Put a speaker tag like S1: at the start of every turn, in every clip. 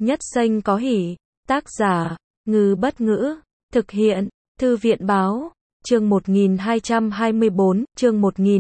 S1: Nhất Xanh có hỉ. Tác giả, Ngư Bất Ngữ. Thực hiện, Thư viện Báo. Chương 1224, chương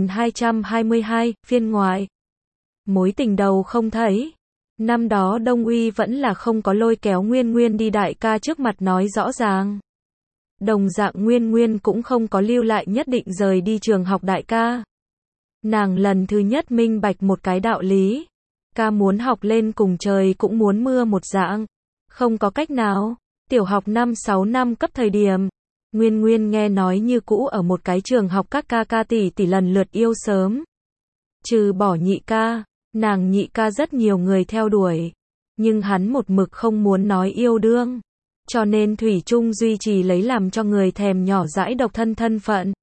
S1: 1222, phiên ngoại. Mối tình đầu không thấy. Năm đó Đông Uy vẫn là không có lôi kéo Nguyên Nguyên đi đại ca trước mặt nói rõ ràng. Đồng dạng Nguyên Nguyên cũng không có lưu lại nhất định rời đi trường học đại ca. Nàng lần thứ nhất minh bạch một cái đạo lý. Ca muốn học lên cùng trời cũng muốn mưa một dạng. Không có cách nào. Tiểu học 5-6 năm cấp thời điểm. Nguyên Nguyên nghe nói như cũ ở một cái trường học các ca ca tỷ tỷ lần lượt yêu sớm. Trừ bỏ nhị ca, nàng nhị ca rất nhiều người theo đuổi. Nhưng hắn một mực không muốn nói yêu đương. Cho nên Thủy Trung duy trì lấy làm cho người thèm nhỏ dãi độc thân thân phận.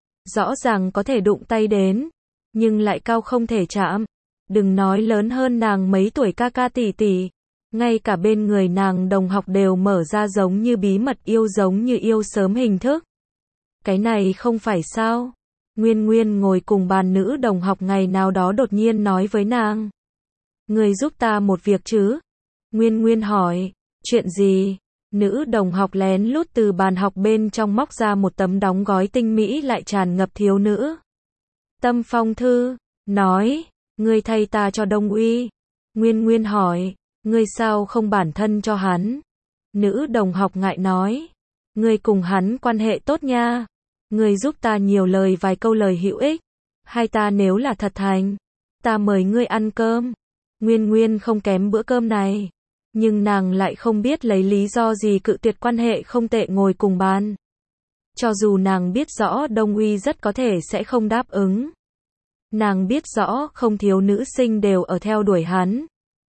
S1: Rõ ràng có thể đụng tay đến. Nhưng lại cao không thể chạm. Đừng nói lớn hơn nàng mấy tuổi ca ca tỷ tỷ. Ngay cả bên người nàng đồng học đều mở ra giống như bí mật yêu giống như yêu sớm hình thức. Cái này không phải sao. Nguyên Nguyên ngồi cùng bàn nữ đồng học ngày nào đó đột nhiên nói với nàng. Người giúp ta một việc chứ? Nguyên Nguyên hỏi. Chuyện gì? Nữ đồng học lén lút từ bàn học bên trong móc ra một tấm đóng gói tinh mỹ lại tràn ngập thiếu nữ tâm phong thư. Nói. Ngươi thay ta cho Đông Uy. Nguyên Nguyên hỏi. Ngươi sao không bản thân cho hắn? Nữ đồng học ngại nói. Ngươi cùng hắn quan hệ tốt nha. Ngươi giúp ta nhiều lời vài câu lời hữu ích. Hai ta nếu là thật thành. Ta mời ngươi ăn cơm. Nguyên Nguyên không kém bữa cơm này. Nhưng nàng lại không biết lấy lý do gì cự tuyệt quan hệ không tệ ngồi cùng bàn. Cho dù nàng biết rõ Đông Uy rất có thể sẽ không đáp ứng. Nàng biết rõ không thiếu nữ sinh đều ở theo đuổi hắn.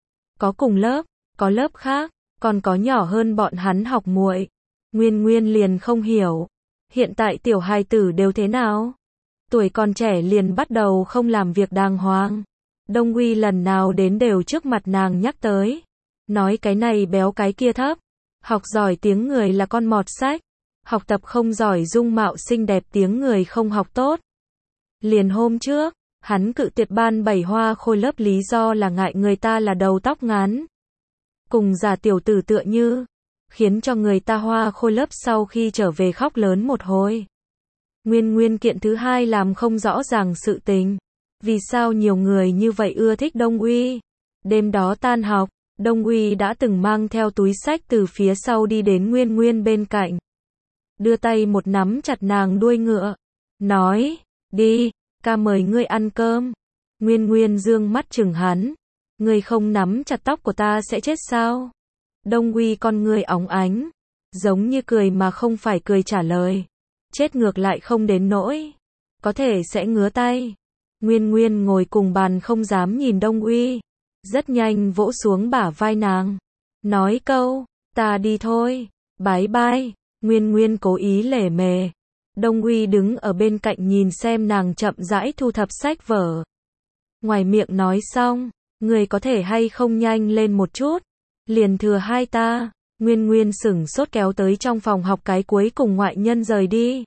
S1: Có cùng lớp, có lớp khác, còn có nhỏ hơn bọn hắn học muội. Nguyên Nguyên liền không hiểu. Hiện tại tiểu hài tử đều thế nào? Tuổi còn trẻ liền bắt đầu không làm việc đàng hoàng. Đông Uy lần nào đến đều trước mặt nàng nhắc tới. Nói cái này béo cái kia thấp. Học giỏi tiếng người là con mọt sách. Học tập không giỏi dung mạo xinh đẹp tiếng người không học tốt. Liền hôm trước, hắn cự tuyệt ban 7 hoa khôi lớp lý do là ngại người ta là đầu tóc ngắn. Cùng già tiểu tử tựa như. Khiến cho người ta hoa khôi lớp sau khi trở về khóc lớn một hồi. Nguyên Nguyên kiện thứ hai làm không rõ ràng sự tình. Vì sao nhiều người như vậy ưa thích Đông Uy? Đêm đó tan học, Đông Uy đã từng mang theo túi sách từ phía sau đi đến Nguyên Nguyên bên cạnh. Đưa tay một nắm chặt nàng đuôi ngựa. Nói, đi, ca mời ngươi ăn cơm. Nguyên Nguyên dương mắt chừng hắn. Ngươi không nắm chặt tóc của ta sẽ chết sao? Đông Uy con ngươi óng ánh. Giống như cười mà không phải cười trả lời. Chết ngược lại không đến nỗi. Có thể sẽ ngứa tay. Nguyên Nguyên ngồi cùng bàn không dám nhìn Đông Uy. Rất nhanh vỗ xuống bả vai nàng. Nói câu, ta đi thôi. Bye bye. Nguyên Nguyên cố ý lể mề. Đông Uy đứng ở bên cạnh nhìn xem nàng chậm rãi thu thập sách vở. Ngoài miệng nói xong, người có thể hay không nhanh lên một chút. Liền thừa hai ta. Nguyên Nguyên sửng sốt kéo tới trong phòng học cái cuối cùng ngoại nhân rời đi.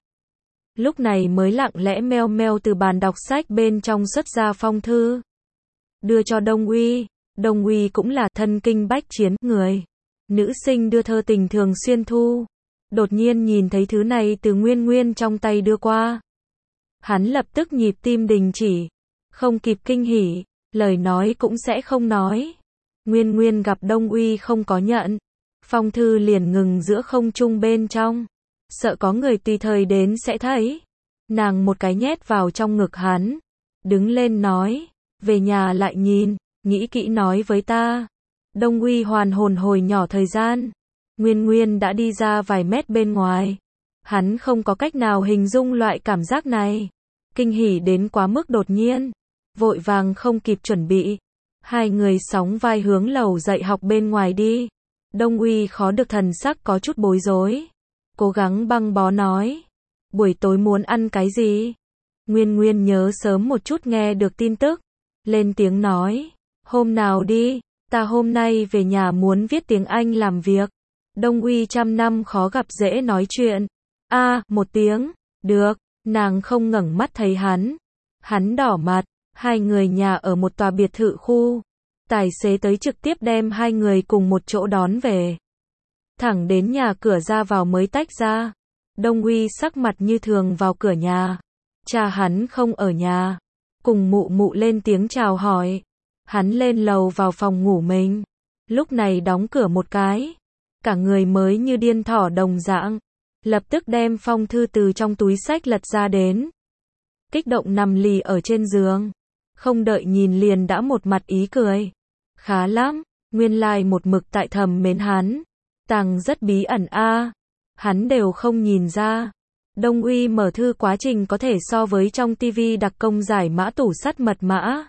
S1: Lúc này mới lặng lẽ meo meo từ bàn đọc sách bên trong xuất ra phong thư. Đưa cho Đông Uy. Đông Uy cũng là thân kinh bách chiến người. Nữ sinh đưa thơ tình thường xuyên thu. Đột nhiên nhìn thấy thứ này từ Nguyên Nguyên trong tay đưa qua. Hắn lập tức nhịp tim đình chỉ. Không kịp kinh hỉ. Lời nói cũng sẽ không nói. Nguyên Nguyên gặp Đông Uy không có nhận. Phong thư liền ngừng giữa không trung bên trong. Sợ có người tùy thời đến sẽ thấy. Nàng một cái nhét vào trong ngực hắn. Đứng lên nói. Về nhà lại nhìn. Nghĩ kỹ nói với ta. Đông Uy hoàn hồn hồi nhỏ thời gian. Nguyên Nguyên đã đi ra vài mét bên ngoài. Hắn không có cách nào hình dung loại cảm giác này. Kinh hỉ đến quá mức đột nhiên. Vội vàng không kịp chuẩn bị. Hai người sóng vai hướng lầu dạy học bên ngoài đi. Đông Uy khó được thần sắc có chút bối rối. Cố gắng băng bó nói. Buổi tối muốn ăn cái gì? Nguyên Nguyên nhớ sớm một chút nghe được tin tức. Lên tiếng nói. Hôm nào đi, ta hôm nay về nhà muốn viết tiếng Anh làm việc. Đông Uy trăm năm khó gặp dễ nói chuyện. Một tiếng. Được. Nàng không ngẩng mắt thấy hắn. Hắn đỏ mặt. Hai người nhà ở một tòa biệt thự khu. Tài xế tới trực tiếp đem hai người cùng một chỗ đón về. Thẳng đến nhà cửa ra vào mới tách ra. Đông Uy sắc mặt như thường vào cửa nhà. Cha hắn không ở nhà. Cùng mụ mụ lên tiếng chào hỏi. Hắn lên lầu vào phòng ngủ mình. Lúc này đóng cửa một cái. Cả người mới như điên thỏ đồng dạng. Lập tức đem phong thư từ trong túi xách lật ra đến. Kích động nằm lì ở trên giường. Không đợi nhìn liền đã một mặt ý cười. Khá lắm, nguyên lai một mực tại thầm mến hắn. Tàng rất bí ẩn a. Hắn đều không nhìn ra. Đông Uy mở thư quá trình có thể so với trong tivi đặc công giải mã tủ sắt mật mã.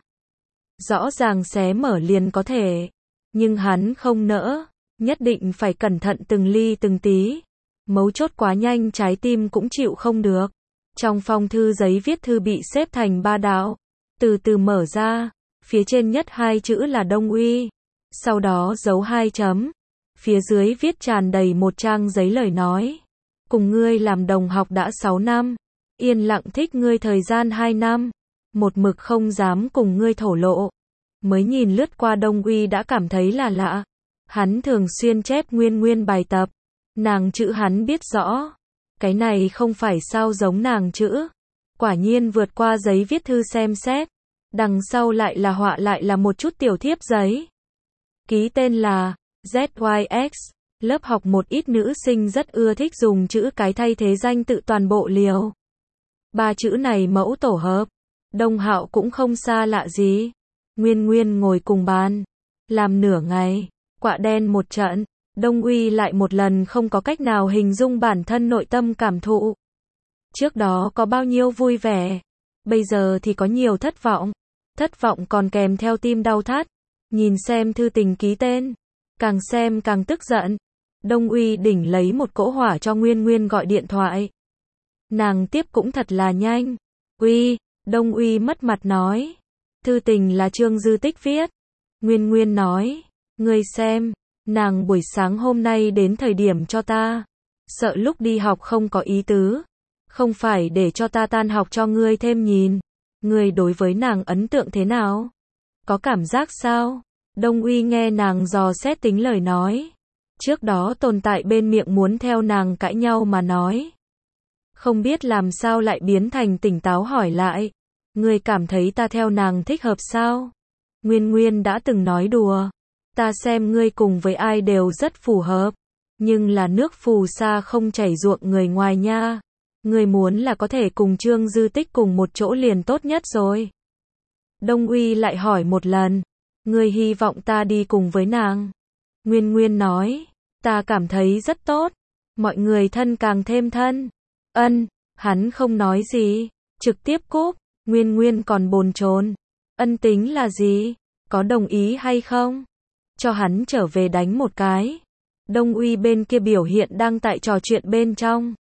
S1: Rõ ràng xé mở liền có thể. Nhưng hắn không nỡ. Nhất định phải cẩn thận từng ly từng tí. Mấu chốt quá nhanh trái tim cũng chịu không được. Trong phong thư giấy viết thư bị xếp thành 3 đạo. Từ từ mở ra. Phía trên nhất 2 chữ là Đông Uy. Sau đó dấu 2 chấm. Phía dưới viết tràn đầy một trang giấy lời nói. Cùng ngươi làm đồng học đã 6 năm. Yên lặng thích ngươi thời gian 2 năm. Một mực không dám cùng ngươi thổ lộ. Mới nhìn lướt qua Đông Uy đã cảm thấy là lạ. Hắn thường xuyên chép nguyên bài tập. Nàng chữ hắn biết rõ. Cái này không phải sao giống nàng chữ. Quả nhiên vượt qua giấy viết thư xem xét. Đằng sau lại là họa lại là một chút tiểu thiếp giấy. Ký tên là ZYX. Lớp học một ít nữ sinh rất ưa thích dùng chữ cái thay thế danh tự toàn bộ liều. 3 chữ này mẫu tổ hợp. Đông Hạo cũng không xa lạ gì. Nguyên ngồi cùng bàn. Làm nửa ngày. Quạ đen một trận. Đông Uy lại một lần không có cách nào hình dung bản thân nội tâm cảm thụ. Trước đó có bao nhiêu vui vẻ. Bây giờ thì có nhiều thất vọng. Thất vọng còn kèm theo tim đau thắt. Nhìn xem thư tình ký tên. Càng xem càng tức giận. Đông Uy đỉnh lấy một cỗ hỏa cho Nguyên gọi điện thoại. Nàng tiếp cũng thật là nhanh. Uy, Đông Uy mất mặt nói. Thư tình là Trương Dư Tích viết. Nguyên nói. Ngươi xem, nàng buổi sáng hôm nay đến thời điểm cho ta. Sợ lúc đi học không có ý tứ. Không phải để cho ta tan học cho ngươi thêm nhìn. Ngươi đối với nàng ấn tượng thế nào? Có cảm giác sao? Đông Uy nghe nàng dò xét tính lời nói. Trước đó tồn tại bên miệng muốn theo nàng cãi nhau mà nói. Không biết làm sao lại biến thành tỉnh táo hỏi lại. Ngươi cảm thấy ta theo nàng thích hợp sao? Nguyên đã từng nói đùa. Ta xem ngươi cùng với ai đều rất phù hợp. Nhưng là nước phù sa không chảy ruộng người ngoài nha. Ngươi muốn là có thể cùng Trương Dư Tích cùng một chỗ liền tốt nhất rồi. Đông Uy lại hỏi một lần. Ngươi hy vọng ta đi cùng với nàng. Nguyên nói. Ta cảm thấy rất tốt. Mọi người thân càng thêm thân. Ân, hắn không nói gì. Trực tiếp cúp. Nguyên còn bồn chồn. Ân tính là gì? Có đồng ý hay không? Cho hắn trở về đánh một cái. Đông Uy bên kia biểu hiện đang tại trò chuyện bên trong.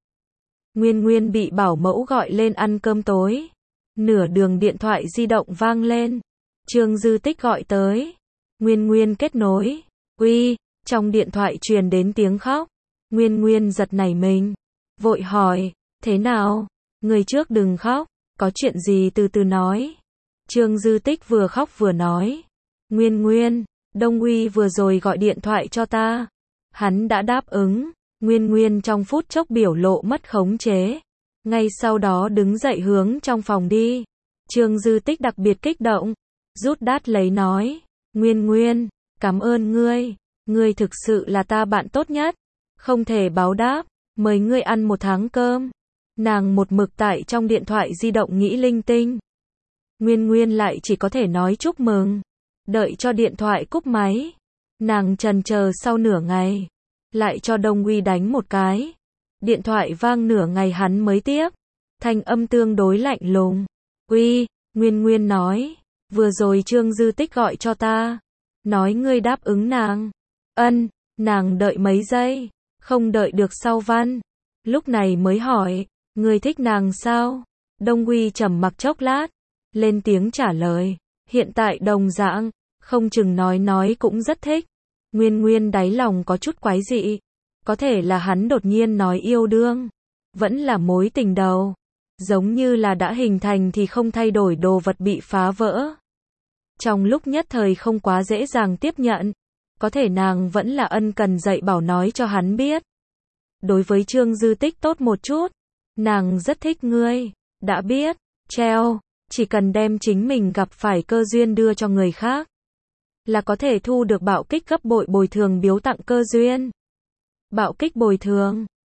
S1: Nguyên bị bảo mẫu gọi lên ăn cơm tối. Nửa đường điện thoại di động vang lên. Trương Dư Tích gọi tới. Nguyên kết nối. Uy, trong điện thoại truyền đến tiếng khóc. Nguyên giật nảy mình. Vội hỏi, thế nào? Người trước đừng khóc, có chuyện gì từ từ nói. Trương Dư Tích vừa khóc vừa nói. Nguyên, Đông Uy vừa rồi gọi điện thoại cho ta. Hắn đã đáp ứng. Nguyên trong phút chốc biểu lộ mất khống chế. Ngay sau đó đứng dậy hướng trong phòng đi. Trương Dư Tích đặc biệt kích động. Rút đát lấy nói. Nguyên, cảm ơn ngươi. Ngươi thực sự là ta bạn tốt nhất. Không thể báo đáp. Mời ngươi ăn một tháng cơm. Nàng một mực tại trong điện thoại di động nghĩ linh tinh. Nguyên lại chỉ có thể nói chúc mừng. Đợi cho điện thoại cúp máy. Nàng trần chờ sau nửa ngày. Lại cho Đông Uy đánh một cái. Điện thoại vang nửa ngày hắn mới tiếp. Thanh âm tương đối lạnh lùng. Uy, Nguyên nói. Vừa rồi Trương Dư Tích gọi cho ta. Nói ngươi đáp ứng nàng. Ân, nàng đợi mấy giây. Không đợi được sau văn. Lúc này mới hỏi. Ngươi thích nàng sao? Đông Uy trầm mặc chốc lát. Lên tiếng trả lời. Hiện tại đồng dạng. Không chừng nói cũng rất thích. Nguyên đáy lòng có chút quái dị. Có thể là hắn đột nhiên nói yêu đương. Vẫn là mối tình đầu. Giống như là đã hình thành thì không thay đổi đồ vật bị phá vỡ. Trong lúc nhất thời không quá dễ dàng tiếp nhận. Có thể nàng vẫn là ân cần dạy bảo nói cho hắn biết. Đối với Trương Dư Tích tốt một chút. Nàng rất thích ngươi. Đã biết. Treo. Chỉ cần đem chính mình gặp phải cơ duyên đưa cho người khác. Là có thể thu được bạo kích gấp bội bồi thường biếu tặng cơ duyên. Bạo kích bồi thường.